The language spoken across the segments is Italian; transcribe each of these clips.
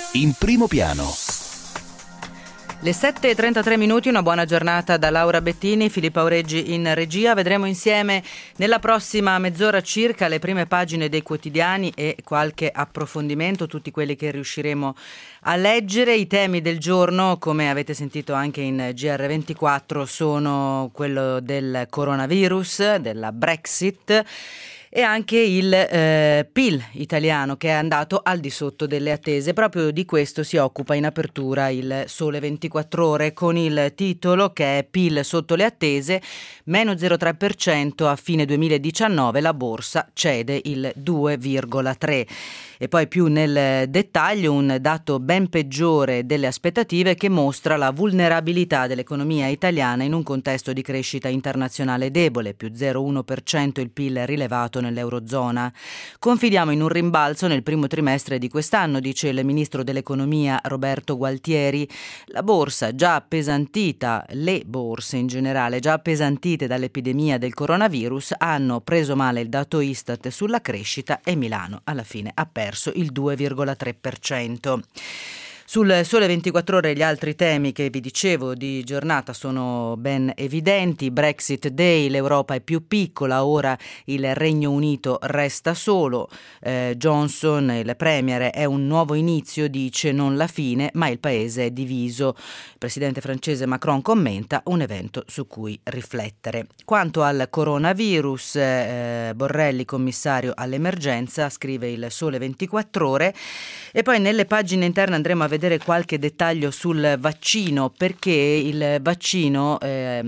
In primo piano. Le 7:33, una buona giornata da Laura Bettini, Filippo Aureggi in regia. Vedremo insieme nella prossima mezz'ora circa le prime pagine dei quotidiani e qualche approfondimento, tutti quelli che riusciremo a leggere. I temi del giorno, come avete sentito anche in GR24, sono quello del coronavirus, della Brexit e anche il PIL italiano, che è andato al di sotto delle attese. Proprio di questo si occupa in apertura il Sole 24 Ore con il titolo che è PIL sotto le attese, meno 0,3% a fine 2019, la borsa cede il 2,3%. E poi più nel dettaglio un dato ben peggiore delle aspettative che mostra la vulnerabilità dell'economia italiana in un contesto di crescita internazionale debole, più 0,1% il PIL rilevato nell'Eurozona. Confidiamo in un rimbalzo nel primo trimestre di quest'anno, dice il ministro dell'economia Roberto Gualtieri. La borsa già appesantita, le borse in generale già appesantite dall'epidemia del coronavirus, hanno preso male il dato Istat sulla crescita e Milano alla fine ha perso il 2,3%. Sul Sole 24 Ore gli altri temi che vi dicevo di giornata sono ben evidenti. Brexit Day, l'Europa è più piccola, ora il Regno Unito resta solo. Johnson, il premier, è un nuovo inizio, dice, non la fine, ma il paese è diviso. Il presidente francese Macron commenta un evento su cui riflettere. Quanto al coronavirus, Borrelli commissario all'emergenza, scrive il Sole 24 Ore, e poi nelle pagine interne andremo a vedere qualche dettaglio sul vaccino, perché il vaccino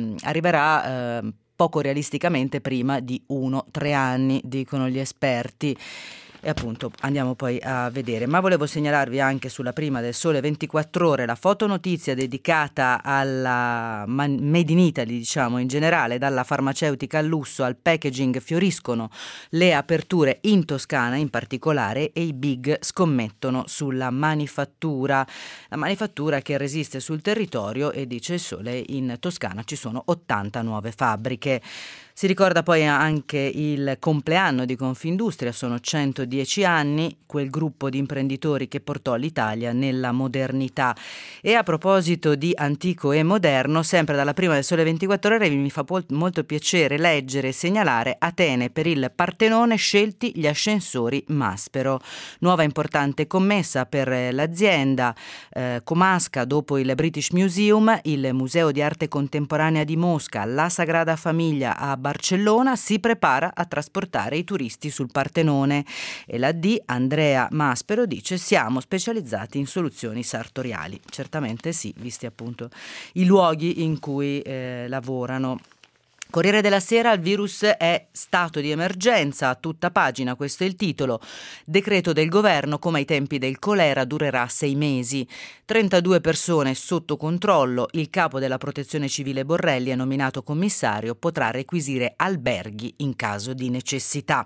arriverà poco realisticamente prima di 1-3 anni, dicono gli esperti. E appunto andiamo poi a vedere. Ma volevo segnalarvi anche sulla prima del Sole 24 Ore la fotonotizia dedicata alla Made in Italy, diciamo in generale, dalla farmaceutica al lusso al packaging. Fioriscono le aperture in Toscana in particolare e i big scommettono sulla manifattura. La manifattura che resiste sul territorio, e dice il Sole, in Toscana ci sono 80 nuove fabbriche. Si ricorda poi anche il compleanno di Confindustria, sono 110 anni, quel gruppo di imprenditori che portò l'Italia nella modernità. E a proposito di antico e moderno, sempre dalla prima del Sole 24 Ore mi fa molto piacere leggere e segnalare Atene, per il Partenone scelti gli ascensori Maspero. Nuova importante commessa per l'azienda. Comasca, dopo il British Museum, il Museo di Arte Contemporanea di Mosca, la Sagrada Famiglia a Barcellona, si prepara a trasportare i turisti sul Partenone. E la D, Andrea Maspero, dice: siamo specializzati in soluzioni sartoriali. Certamente sì, visti appunto i luoghi in cui lavorano. Corriere della Sera, il virus è stato di emergenza, a tutta pagina, questo è il titolo. Decreto del governo, come ai tempi del colera, durerà 6 mesi. 32 persone sotto controllo, il capo della protezione civile Borrelli è nominato commissario, potrà requisire alberghi in caso di necessità.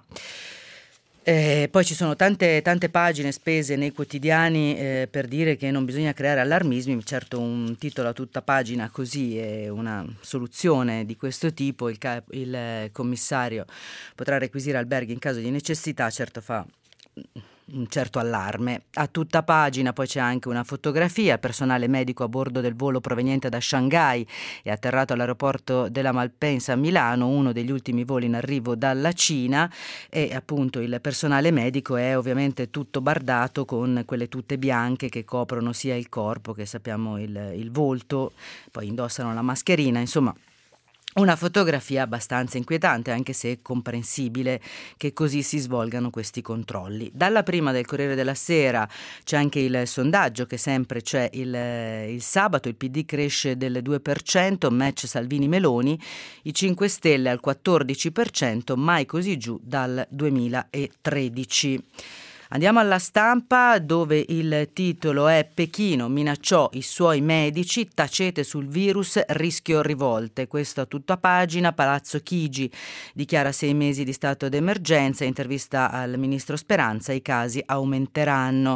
Poi ci sono tante pagine spese nei quotidiani per dire che non bisogna creare allarmismi. Certo, un titolo a tutta pagina così è una soluzione di questo tipo. Il commissario potrà requisire alberghi in caso di necessità, certo fa un certo allarme. A tutta pagina poi c'è anche una fotografia: personale medico a bordo del volo proveniente da Shanghai è atterrato all'aeroporto della Malpensa a Milano, uno degli ultimi voli in arrivo dalla Cina, e appunto il personale medico è ovviamente tutto bardato con quelle tute bianche che coprono sia il corpo che sappiamo il volto, poi indossano la mascherina, insomma una fotografia abbastanza inquietante, anche se è comprensibile che così si svolgano questi controlli. Dalla prima del Corriere della Sera c'è anche il sondaggio che sempre c'è il sabato. Il PD cresce del 2%, match Salvini-Meloni, i 5 Stelle al 14%, mai così giù dal 2013. Andiamo alla Stampa, dove il titolo è: Pechino minacciò i suoi medici, tacete sul virus, rischio rivolte. Questo a tutta pagina. Palazzo Chigi dichiara 6 mesi di stato d'emergenza, intervista al ministro Speranza, i casi aumenteranno.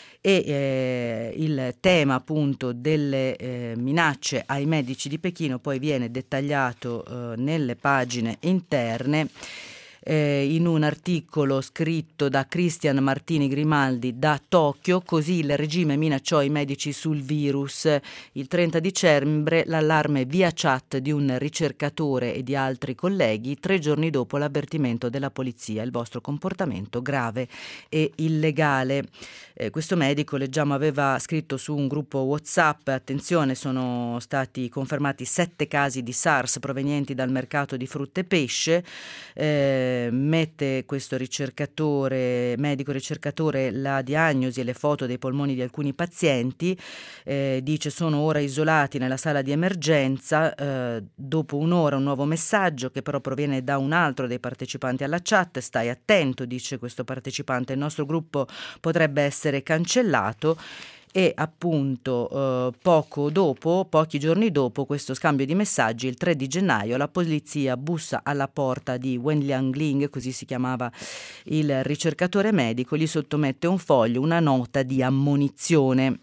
E il tema appunto delle minacce ai medici di Pechino poi viene dettagliato nelle pagine interne. in un articolo scritto da Cristian Martini Grimaldi da Tokyo. Così il regime minacciò i medici sul virus. Il 30 dicembre l'allarme via chat di un ricercatore e di altri colleghi, 3 giorni dopo l'avvertimento della polizia: il vostro comportamento grave e illegale. Questo medico, leggiamo, aveva scritto su un gruppo WhatsApp: attenzione, sono stati confermati 7 casi di SARS provenienti dal mercato di frutta e pesce. Mette questo medico ricercatore, la diagnosi e le foto dei polmoni di alcuni pazienti. Dice: sono ora isolati nella sala di emergenza. Dopo un'ora un nuovo messaggio, che però proviene da un altro dei partecipanti alla chat: stai attento, dice questo partecipante, il nostro gruppo potrebbe essere cancellato. E appunto pochi giorni dopo questo scambio di messaggi, il 3 di gennaio, la polizia bussa alla porta di Wen Liangling, così si chiamava il ricercatore medico, gli sottomette un foglio, una nota di ammonizione.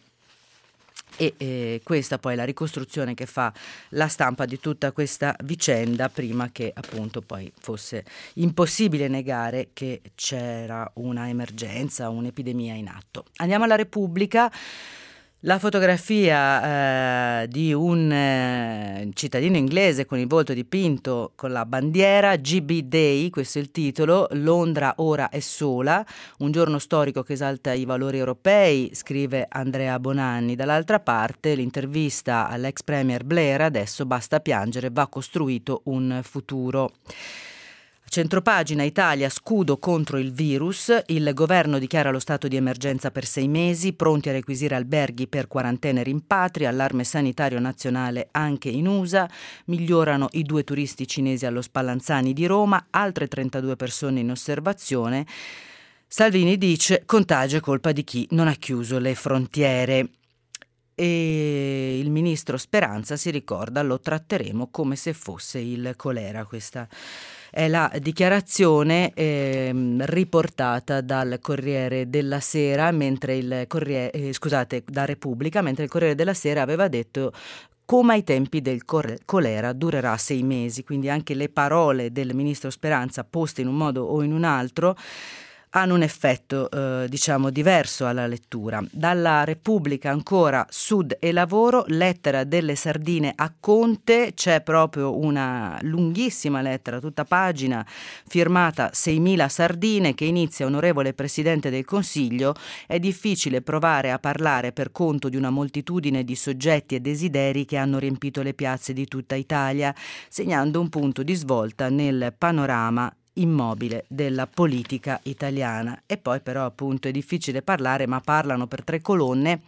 E questa poi è la ricostruzione che fa la stampa di tutta questa vicenda, prima che appunto poi fosse impossibile negare che c'era una emergenza, un'epidemia in atto. Andiamo alla Repubblica. La fotografia di un cittadino inglese con il volto dipinto con la bandiera, GB Day, questo è il titolo. Londra ora è sola, un giorno storico che esalta i valori europei, scrive Andrea Bonanni. Dall'altra parte l'intervista all'ex premier Blair: adesso basta piangere, va costruito un futuro. Centropagina Italia, scudo contro il virus, il governo dichiara lo stato di emergenza per 6 mesi, pronti a requisire alberghi per quarantene e rimpatri, allarme sanitario nazionale anche in USA, migliorano i 2 turisti cinesi allo Spallanzani di Roma, altre 32 persone in osservazione. Salvini dice: contagio è colpa di chi non ha chiuso le frontiere. E il ministro Speranza si ricorda: lo tratteremo come se fosse il colera. Questa è la dichiarazione riportata dal Corriere della Sera, mentre da Repubblica, mentre il Corriere della Sera aveva detto: come ai tempi del colera, durerà 6 mesi. Quindi anche le parole del ministro Speranza, poste in un modo o in un altro, hanno un effetto diverso alla lettura. Dalla Repubblica ancora, Sud e lavoro, lettera delle sardine a Conte. C'è proprio una lunghissima lettera, tutta pagina, firmata 6.000 sardine, che inizia: onorevole Presidente del Consiglio, è difficile provare a parlare per conto di una moltitudine di soggetti e desideri che hanno riempito le piazze di tutta Italia, segnando un punto di svolta nel panorama immobile della politica italiana. E poi però appunto è difficile parlare, ma parlano per 3 colonne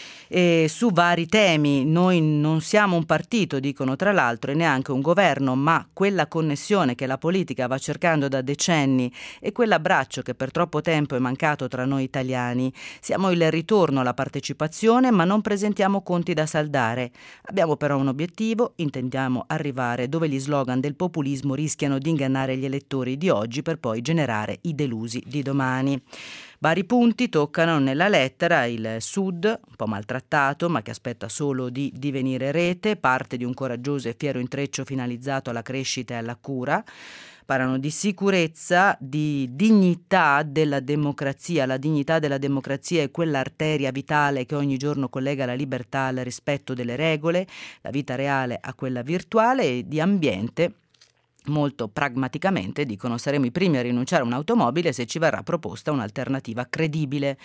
su vari temi. Noi non siamo un partito, dicono, tra l'altro, e neanche un governo, ma quella connessione che la politica va cercando da decenni e quell'abbraccio che per troppo tempo è mancato tra noi italiani. Siamo il ritorno alla partecipazione, ma non presentiamo conti da saldare. Abbiamo però un obiettivo: intendiamo arrivare dove gli slogan del populismo rischiano di ingannare gli elettori di oggi per poi generare i delusi di domani. Vari punti toccano nella lettera: il Sud, un po' maltrattato, ma che aspetta solo di divenire rete, parte di un coraggioso e fiero intreccio finalizzato alla crescita e alla cura. Parlano di sicurezza, di dignità della democrazia. La dignità della democrazia è quell'arteria vitale che ogni giorno collega la libertà al rispetto delle regole, la vita reale a quella virtuale. E di ambiente, molto pragmaticamente dicono: saremo i primi a rinunciare a un'automobile se ci verrà proposta un'alternativa credibile.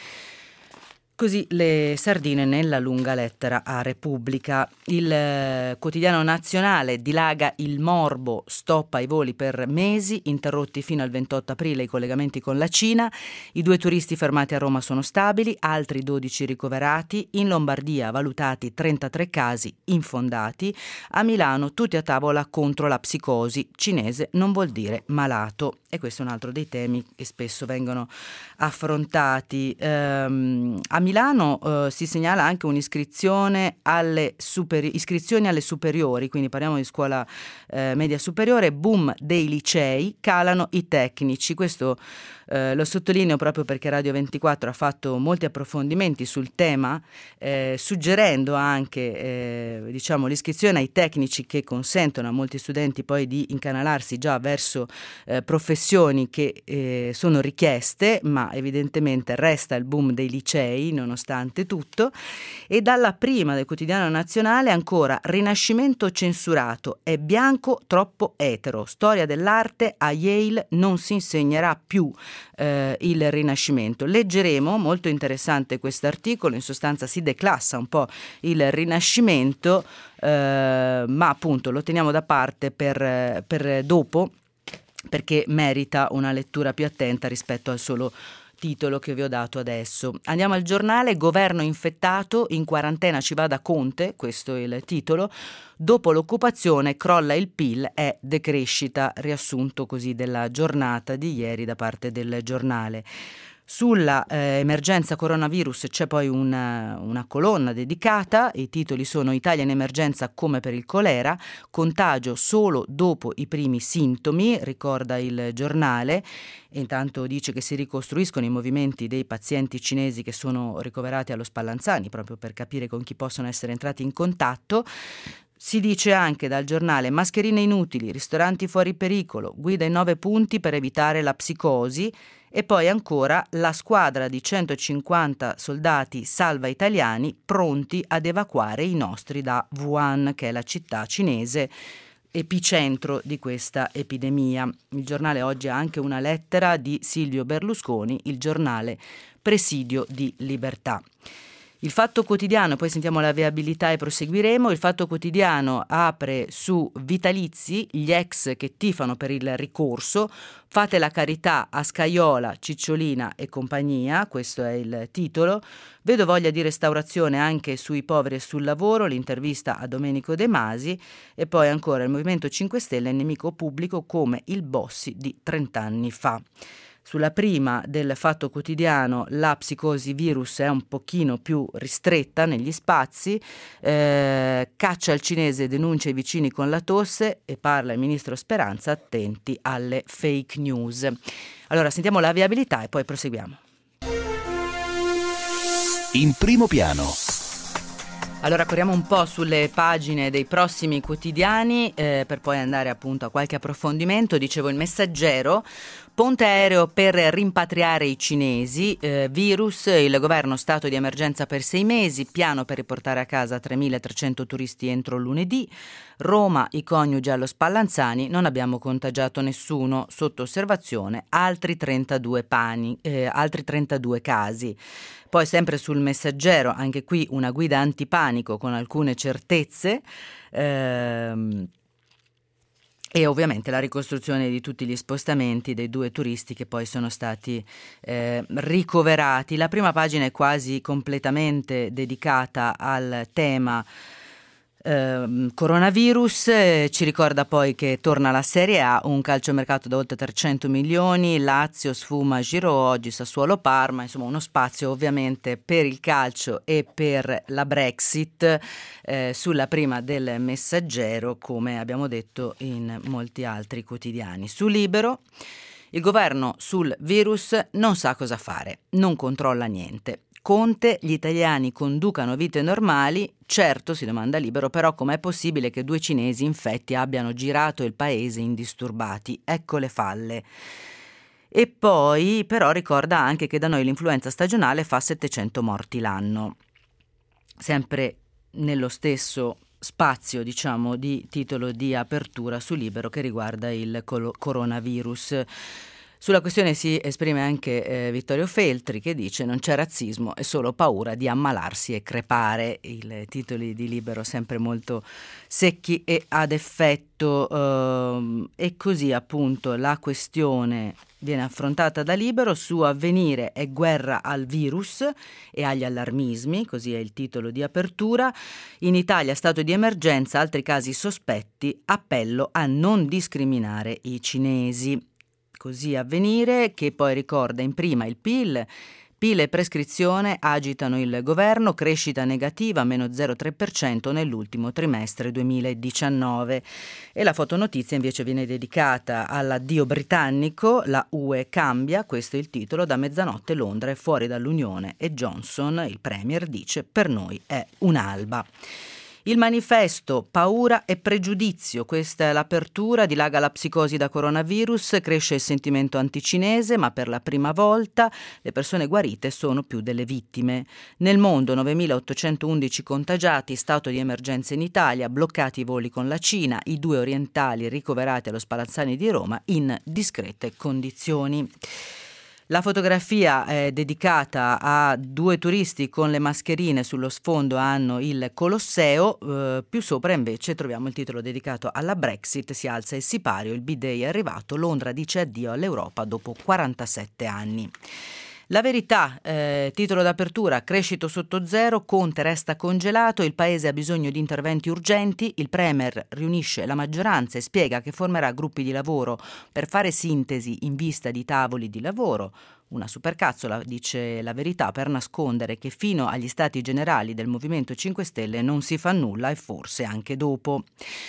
Così le sardine nella lunga lettera a Repubblica. Il quotidiano nazionale dilaga il morbo: stop ai voli per mesi, interrotti fino al 28 aprile i collegamenti con la Cina, i 2 turisti fermati a Roma sono stabili, altri 12 ricoverati, in Lombardia valutati 33 casi infondati, a Milano tutti a tavola contro la psicosi, cinese non vuol dire malato. E questo è un altro dei temi che spesso vengono affrontati. A Milano si segnala anche un'iscrizione iscrizioni alle superiori, quindi parliamo di scuola media superiore, boom dei licei, calano i tecnici. Questo lo sottolineo proprio perché Radio 24 ha fatto molti approfondimenti sul tema, suggerendo anche l'iscrizione ai tecnici che consentono a molti studenti poi di incanalarsi già verso professioni che sono richieste, ma evidentemente resta il boom dei licei nonostante tutto. E dalla prima del Quotidiano Nazionale ancora: Rinascimento censurato, è bianco troppo etero, storia dell'arte, a Yale non si insegnerà più il Rinascimento. Leggeremo, molto interessante questo articolo, in sostanza si declassa un po' il Rinascimento, ma appunto lo teniamo da parte per dopo, perché merita una lettura più attenta rispetto al solo titolo che vi ho dato adesso. Andiamo al Giornale: governo infettato, in quarantena ci vada Conte, questo è il titolo. Dopo l'occupazione crolla il PIL, è decrescita, riassunto così della giornata di ieri da parte del Giornale. Sulla emergenza coronavirus c'è poi una colonna dedicata, i titoli sono: Italia in emergenza come per il colera, contagio solo dopo i primi sintomi, ricorda il Giornale, e intanto dice che si ricostruiscono i movimenti dei pazienti cinesi che sono ricoverati allo Spallanzani, proprio per capire con chi possono essere entrati in contatto. Si dice anche dal Giornale: mascherine inutili, ristoranti fuori pericolo, guida in 9 punti per evitare la psicosi. E poi ancora: la squadra di 150 soldati salva italiani pronti ad evacuare i nostri da Wuhan, che è la città cinese epicentro di questa epidemia. Il Giornale oggi ha anche una lettera di Silvio Berlusconi, il giornale presidio di libertà. Il Fatto Quotidiano, poi sentiamo la viabilità e proseguiremo. Il Fatto Quotidiano apre su vitalizi, gli ex che tifano per il ricorso, fate la carità a Scajola, Cicciolina e compagnia, questo è il titolo. Vedo voglia di restaurazione anche sui poveri e sul lavoro, l'intervista a Domenico De Masi. E poi ancora: il Movimento 5 Stelle è nemico pubblico come il Bossi di 30 anni fa. Sulla prima del Fatto Quotidiano la psicosi virus è un pochino più ristretta negli spazi, caccia il cinese, denuncia i vicini con la tosse e parla il ministro Speranza, attenti alle fake news. Allora sentiamo la viabilità e poi proseguiamo. In primo piano. Allora corriamo un po' sulle pagine dei prossimi quotidiani per poi andare appunto a qualche approfondimento. Dicevo, Il Messaggero: ponte aereo per rimpatriare i cinesi, virus, il governo stato di emergenza per 6 mesi, piano per riportare a casa 3.300 turisti entro lunedì, Roma, i coniugi allo Spallanzani, non abbiamo contagiato nessuno, sotto osservazione altri 32 casi. Poi sempre sul Messaggero, anche qui una guida antipanico con alcune certezze, e ovviamente la ricostruzione di tutti gli spostamenti dei 2 turisti che poi sono stati ricoverati. La prima pagina è quasi completamente dedicata al tema coronavirus, ci ricorda poi che torna la Serie A, un calciomercato da oltre 300 milioni, Lazio sfuma Giroud, oggi Sassuolo Parma, insomma uno spazio ovviamente per il calcio e per la Brexit sulla prima del Messaggero, come abbiamo detto in molti altri quotidiani. Su Libero: il governo sul virus non sa cosa fare, non controlla niente. Conte, gli italiani conducano vite normali. Certo, si domanda Libero, però com'è possibile che 2 cinesi infetti abbiano girato il paese indisturbati? Ecco le falle. E poi però ricorda anche che da noi l'influenza stagionale fa 700 morti l'anno. Sempre nello stesso spazio, diciamo, di titolo di apertura su Libero che riguarda il coronavirus. Sulla questione si esprime anche Vittorio Feltri, che dice: non c'è razzismo, è solo paura di ammalarsi e crepare. I titoli di Libero sempre molto secchi e ad effetto, e così appunto la questione viene affrontata da Libero. Su Avvenire è guerra al virus e agli allarmismi, così è il titolo di apertura. In Italia stato di emergenza, altri casi sospetti, appello a non discriminare i cinesi. Così Avvenire, che poi ricorda in prima il PIL PIL e prescrizione agitano il governo, crescita negativa, meno 0,3% nell'ultimo trimestre 2019. E la fotonotizia invece viene dedicata all'addio britannico, la UE cambia, questo è il titolo, da mezzanotte Londra è fuori dall'Unione e Johnson, il premier, dice per noi è un'alba. Il manifesto, paura e pregiudizio, questa è l'apertura, dilaga la psicosi da coronavirus, cresce il sentimento anticinese, ma per la prima volta le persone guarite sono più delle vittime. Nel mondo 9.811 contagiati, stato di emergenza in Italia, bloccati i voli con la Cina, i 2 orientali ricoverati allo Spallanzani di Roma in discrete condizioni. La fotografia è dedicata a 2 turisti con le mascherine, sullo sfondo hanno il Colosseo, più sopra invece troviamo il titolo dedicato alla Brexit, si alza il sipario, il B-Day è arrivato, Londra dice addio all'Europa dopo 47 anni. La Verità, titolo d'apertura, crescita sotto zero, Conte resta congelato, il paese ha bisogno di interventi urgenti, il Premier riunisce la maggioranza e spiega che formerà gruppi di lavoro per fare sintesi in vista di tavoli di lavoro. Una supercazzola, dice La Verità, per nascondere che fino agli stati generali del Movimento 5 Stelle non si fa nulla e forse anche dopo.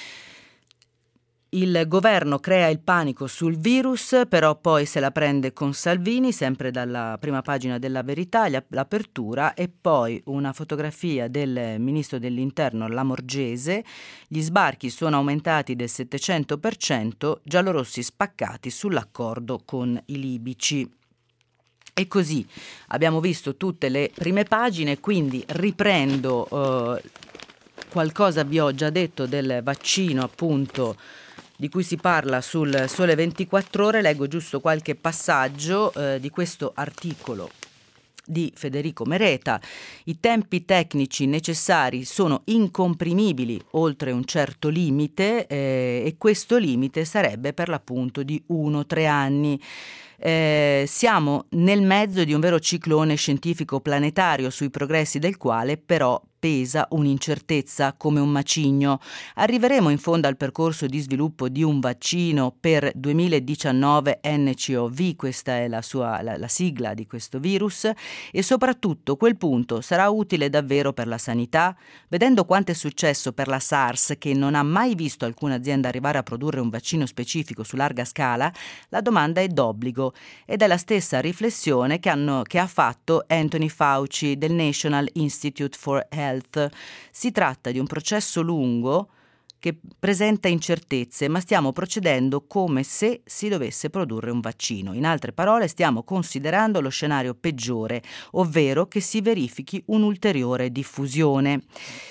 Il governo crea il panico sul virus, però poi se la prende con Salvini, sempre dalla prima pagina della Verità, l'apertura, e poi una fotografia del ministro dell'Interno Lamorgese. Gli sbarchi sono aumentati del 700%, giallorossi spaccati sull'accordo con i libici. E così abbiamo visto tutte le prime pagine, quindi riprendo qualcosa vi ho già detto del vaccino, appunto, di cui si parla sul Sole 24 Ore, leggo giusto qualche passaggio di questo articolo di Federico Mereta. I tempi tecnici necessari sono incomprimibili oltre un certo limite e questo limite sarebbe per l'appunto di 1-3 anni. Siamo nel mezzo di un vero ciclone scientifico planetario sui progressi del quale però pesa un'incertezza come un macigno. Arriveremo in fondo al percorso di sviluppo di un vaccino per 2019 NCOV, questa è la sigla di questo virus, e soprattutto quel punto sarà utile davvero per la sanità? Vedendo quanto è successo per la SARS, che non ha mai visto alcuna azienda arrivare a produrre un vaccino specifico su larga scala, la domanda è d'obbligo ed è la stessa riflessione che ha fatto Anthony Fauci del National Institute for Health. Si tratta di un processo lungo che presenta incertezze, ma stiamo procedendo come se si dovesse produrre un vaccino. In altre parole, stiamo considerando lo scenario peggiore, ovvero che si verifichi un'ulteriore diffusione.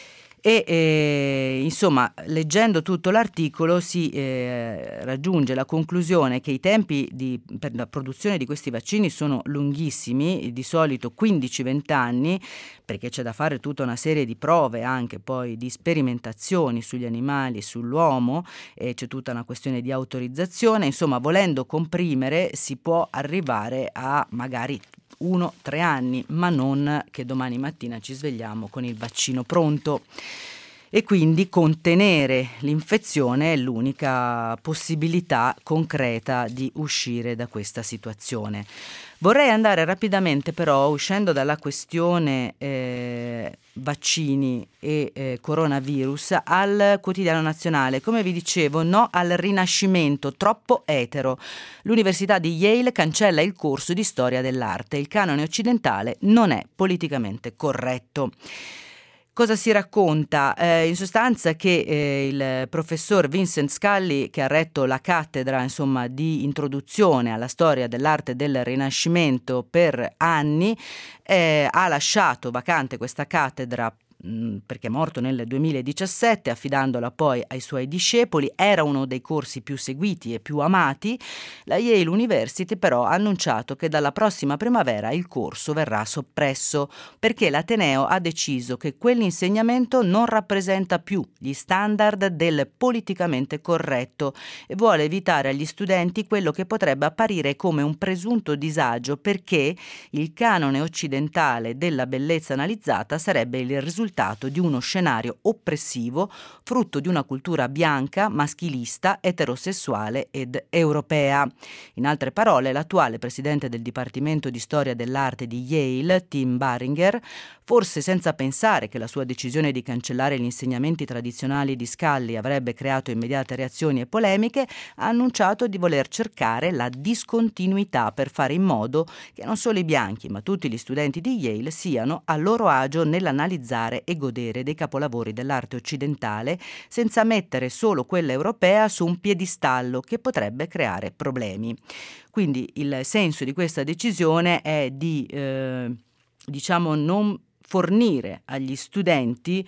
E insomma, leggendo tutto l'articolo si raggiunge la conclusione che i tempi per la produzione di questi vaccini sono lunghissimi, di solito 15-20 anni, perché c'è da fare tutta una serie di prove, anche poi di sperimentazioni sugli animali e sull'uomo, e c'è tutta una questione di autorizzazione. Insomma, volendo comprimere si può arrivare a magari 1-3 anni, ma non che domani mattina ci svegliamo con il vaccino pronto. E quindi contenere l'infezione è l'unica possibilità concreta di uscire da questa situazione. Vorrei andare rapidamente però, uscendo dalla questione vaccini e coronavirus, al Quotidiano Nazionale. Come vi dicevo, no al rinascimento, troppo etero. L'Università di Yale cancella il corso di storia dell'arte. Il canone occidentale non è politicamente corretto. Cosa si racconta? In sostanza che il professor Vincent Scully, che ha retto la cattedra di introduzione alla storia dell'arte del Rinascimento per anni, ha lasciato vacante questa cattedra perché è morto nel 2017, affidandola poi ai suoi discepoli. Era uno dei corsi più seguiti e più amati. La Yale University però ha annunciato che dalla prossima primavera il corso verrà soppresso perché l'Ateneo ha deciso che quell'insegnamento non rappresenta più gli standard del politicamente corretto e vuole evitare agli studenti quello che potrebbe apparire come un presunto disagio, perché il canone occidentale della bellezza analizzata sarebbe il risultato risultato di uno scenario oppressivo frutto di una cultura bianca, maschilista, eterosessuale ed europea. In altre parole, l'attuale presidente del Dipartimento di Storia dell'Arte di Yale, Tim Baringer, forse senza pensare che la sua decisione di cancellare gli insegnamenti tradizionali di Scully avrebbe creato immediate reazioni e polemiche, ha annunciato di voler cercare la discontinuità per fare in modo che non solo i bianchi ma tutti gli studenti di Yale siano a loro agio nell'analizzare e godere dei capolavori dell'arte occidentale senza mettere solo quella europea su un piedistallo che potrebbe creare problemi. Quindi il senso di questa decisione è di non fornire agli studenti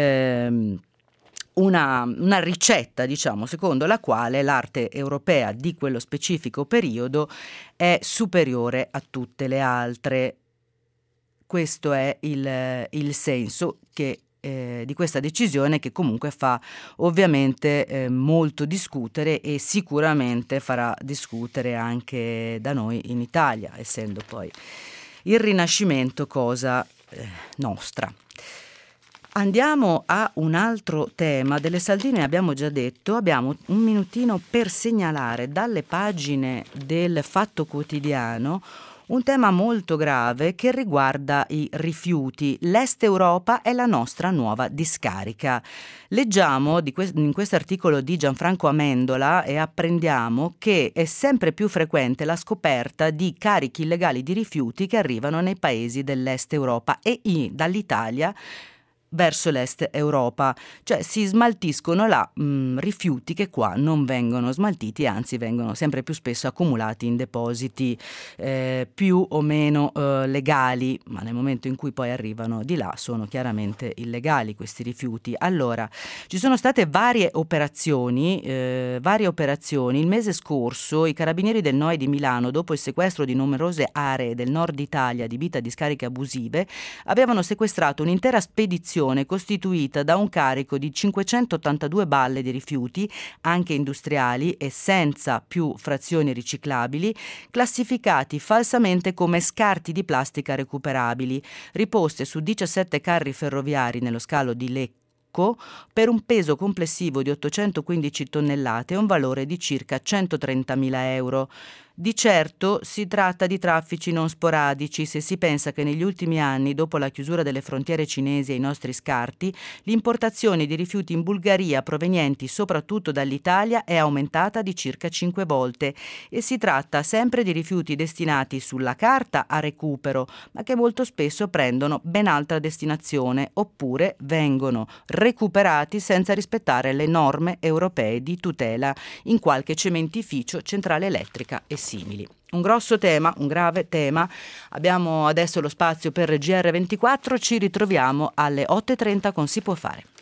una ricetta, secondo la quale l'arte europea di quello specifico periodo è superiore a tutte le altre. Questo è il senso di questa decisione, che comunque fa ovviamente molto discutere e sicuramente farà discutere anche da noi in Italia, essendo poi il Rinascimento cosa nostra. Andiamo a un altro tema. Delle saldine abbiamo già detto, abbiamo un minutino per segnalare dalle pagine del Fatto Quotidiano un tema molto grave che riguarda i rifiuti. L'Est Europa è la nostra nuova discarica. Leggiamo in questo articolo di Gianfranco Amendola e apprendiamo che è sempre più frequente la scoperta di carichi illegali di rifiuti che arrivano nei paesi dell'Est Europa e dall'Italia verso l'Est Europa, cioè si smaltiscono là rifiuti che qua non vengono smaltiti, anzi vengono sempre più spesso accumulati in depositi più o meno legali, ma nel momento in cui poi arrivano di là sono chiaramente illegali questi rifiuti. Allora, ci sono state varie operazioni. Il mese scorso i carabinieri del NOI di Milano, dopo il sequestro di numerose aree del nord Italia adibite a discariche abusive, avevano sequestrato un'intera spedizione costituita da un carico di 582 balle di rifiuti, anche industriali e senza più frazioni riciclabili, classificati falsamente come scarti di plastica recuperabili, riposte su 17 carri ferroviari nello scalo di Lecco per un peso complessivo di 815 tonnellate e un valore di circa 130.000 euro. Di certo si tratta di traffici non sporadici, se si pensa che negli ultimi anni, dopo la chiusura delle frontiere cinesi ai nostri scarti, l'importazione di rifiuti in Bulgaria provenienti soprattutto dall'Italia è aumentata di circa 5 volte e si tratta sempre di rifiuti destinati sulla carta a recupero, ma che molto spesso prendono ben altra destinazione oppure vengono recuperati senza rispettare le norme europee di tutela in qualche cementificio, centrale elettrica e simili. Un grosso tema, un grave tema. Abbiamo adesso lo spazio per GR24, ci ritroviamo alle 8:30 con Si può fare.